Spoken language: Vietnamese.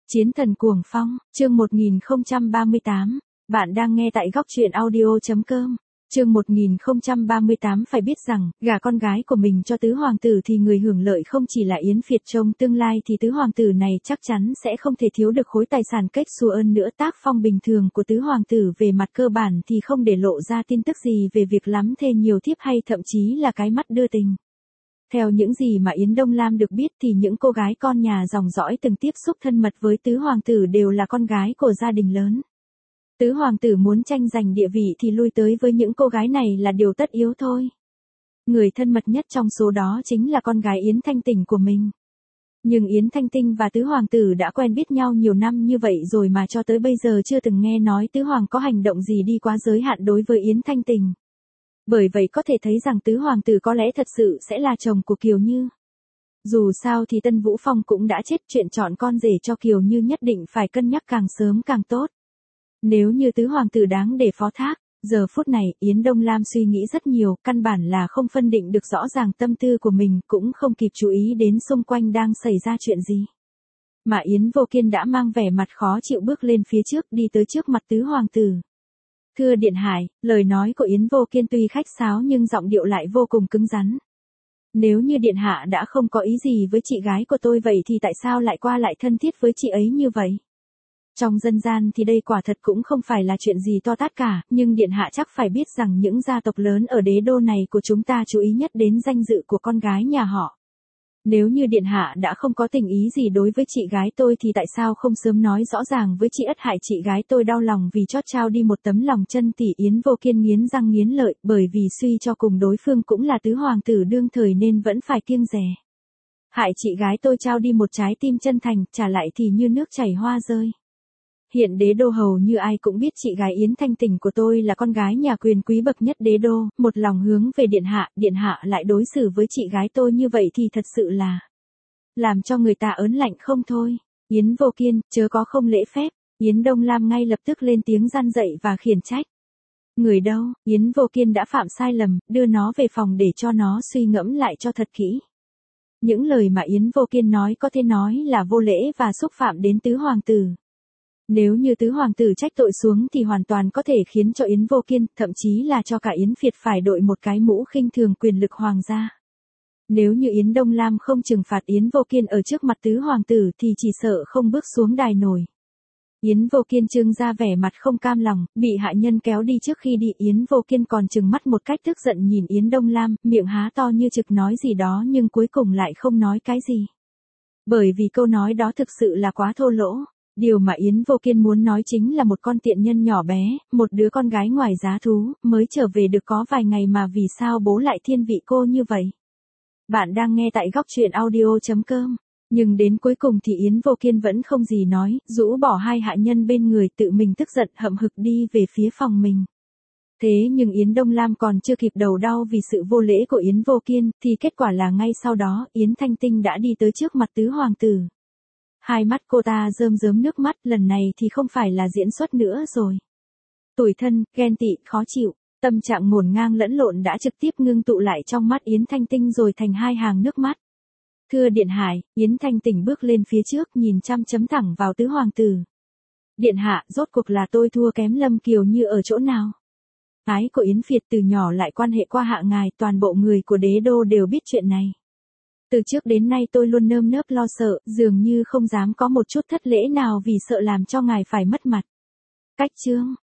Chiến thần cuồng phong, chương 1038, bạn đang nghe tại góc truyện audio.com. Chương 1038 phải biết rằng, gả con gái của mình cho tứ hoàng tử thì người hưởng lợi không chỉ là Yến Việt trong tương lai thì tứ hoàng tử này chắc chắn sẽ không thể thiếu được khối tài sản kết xù ơn nữa. Tác phong bình thường của tứ hoàng tử về mặt cơ bản thì không để lộ ra tin tức gì về việc lắm thê nhiều thiếp hay thậm chí là cái mắt đưa tình. Theo những gì mà Yến Đông Lam được biết thì những cô gái con nhà dòng dõi từng tiếp xúc thân mật với tứ hoàng tử đều là con gái của gia đình lớn. Tứ hoàng tử muốn tranh giành địa vị thì lui tới với những cô gái này là điều tất yếu thôi. Người thân mật nhất trong số đó chính là con gái Yến Thanh Tình của mình. Nhưng Yến Thanh Tinh và tứ hoàng tử đã quen biết nhau nhiều năm như vậy rồi mà cho tới bây giờ chưa từng nghe nói tứ hoàng có hành động gì đi quá giới hạn đối với Yến Thanh Tình. Bởi vậy có thể thấy rằng tứ hoàng tử có lẽ thật sự sẽ là chồng của Kiều Như. Dù sao thì Tân Vũ Phong cũng đã chết, chuyện chọn con rể cho Kiều Như nhất định phải cân nhắc càng sớm càng tốt. Nếu như tứ hoàng tử đáng để phó thác, giờ phút này Yến Đông Lam suy nghĩ rất nhiều, căn bản là không phân định được rõ ràng tâm tư của mình, cũng không kịp chú ý đến xung quanh đang xảy ra chuyện gì. Mà Yến Vô Kiên đã mang vẻ mặt khó chịu bước lên phía trước, đi tới trước mặt tứ hoàng tử. Thưa Điện Hải, lời nói của Yến Vô Kiên tuy khách sáo nhưng giọng điệu lại vô cùng cứng rắn. Nếu như Điện Hạ đã không có ý gì với chị gái của tôi vậy thì tại sao lại qua lại thân thiết với chị ấy như vậy? Trong dân gian thì đây quả thật cũng không phải là chuyện gì to tát cả, nhưng Điện Hạ chắc phải biết rằng những gia tộc lớn ở đế đô này của chúng ta chú ý nhất đến danh dự của con gái nhà họ. Nếu như Điện Hạ đã không có tình ý gì đối với chị gái tôi thì tại sao không sớm nói rõ ràng với chị, ất hại chị gái tôi đau lòng vì chót trao đi một tấm lòng chân tỷ. Yến Vô Kiên nghiến răng nghiến lợi, bởi vì suy cho cùng đối phương cũng là tứ hoàng tử đương thời nên vẫn phải kiêng dè. Hại chị gái tôi trao đi một trái tim chân thành, trả lại thì như nước chảy hoa rơi. Hiện đế đô hầu như ai cũng biết chị gái Yến Thanh Tình của tôi là con gái nhà quyền quý bậc nhất đế đô, một lòng hướng về Điện Hạ lại đối xử với chị gái tôi như vậy thì thật sự là làm cho người ta ớn lạnh không thôi. Yến Vô Kiên, chớ có không lễ phép. Yến Đông Lam ngay lập tức lên tiếng gian dậy và khiển trách. Người đâu? Yến Vô Kiên đã phạm sai lầm, đưa nó về phòng để cho nó suy ngẫm lại cho thật kỹ. Những lời mà Yến Vô Kiên nói có thể nói là vô lễ và xúc phạm đến tứ hoàng tử. Nếu như tứ hoàng tử trách tội xuống thì hoàn toàn có thể khiến cho Yến Vô Kiên, thậm chí là cho cả Yến Việt phải đội một cái mũ khinh thường quyền lực hoàng gia. Nếu như Yến Đông Lam không trừng phạt Yến Vô Kiên ở trước mặt tứ hoàng tử thì chỉ sợ không bước xuống đài nổi. Yến Vô Kiên trưng ra vẻ mặt không cam lòng, bị hạ nhân kéo đi. Trước khi đi Yến Vô Kiên còn trừng mắt một cách tức giận nhìn Yến Đông Lam, miệng há to như trực nói gì đó nhưng cuối cùng lại không nói cái gì. Bởi vì câu nói đó thực sự là quá thô lỗ. Điều mà Yến Vô Kiên muốn nói chính là một con tiện nhân nhỏ bé, một đứa con gái ngoài giá thú, mới trở về được có vài ngày mà vì sao bố lại thiên vị cô như vậy. Bạn đang nghe tại góc truyện audio.com. Nhưng đến cuối cùng thì Yến Vô Kiên vẫn không gì nói, rũ bỏ hai hạ nhân bên người, tự mình tức giận hậm hực đi về phía phòng mình. Thế nhưng Yến Đông Lam còn chưa kịp đầu đau vì sự vô lễ của Yến Vô Kiên, thì kết quả là ngay sau đó Yến Thanh Tinh đã đi tới trước mặt tứ hoàng tử. Hai mắt cô ta rơm rớm nước mắt, lần này thì không phải là diễn xuất nữa rồi. Tủi thân, ghen tị, khó chịu, tâm trạng ngổn ngang lẫn lộn đã trực tiếp ngưng tụ lại trong mắt Yến Thanh Tinh rồi thành hai hàng nước mắt. Thưa Điện Hải, Yến Thanh Tình bước lên phía trước nhìn chăm chấm thẳng vào tứ hoàng tử. Điện Hạ, rốt cuộc là tôi thua kém Lâm Kiều Như ở chỗ nào? Ái của Yến Việt từ nhỏ lại quan hệ qua hạ ngài, toàn bộ người của đế đô đều biết chuyện này. Từ trước đến nay tôi luôn nơm nớp lo sợ, dường như không dám có một chút thất lễ nào vì sợ làm cho ngài phải mất mặt. Cách chương,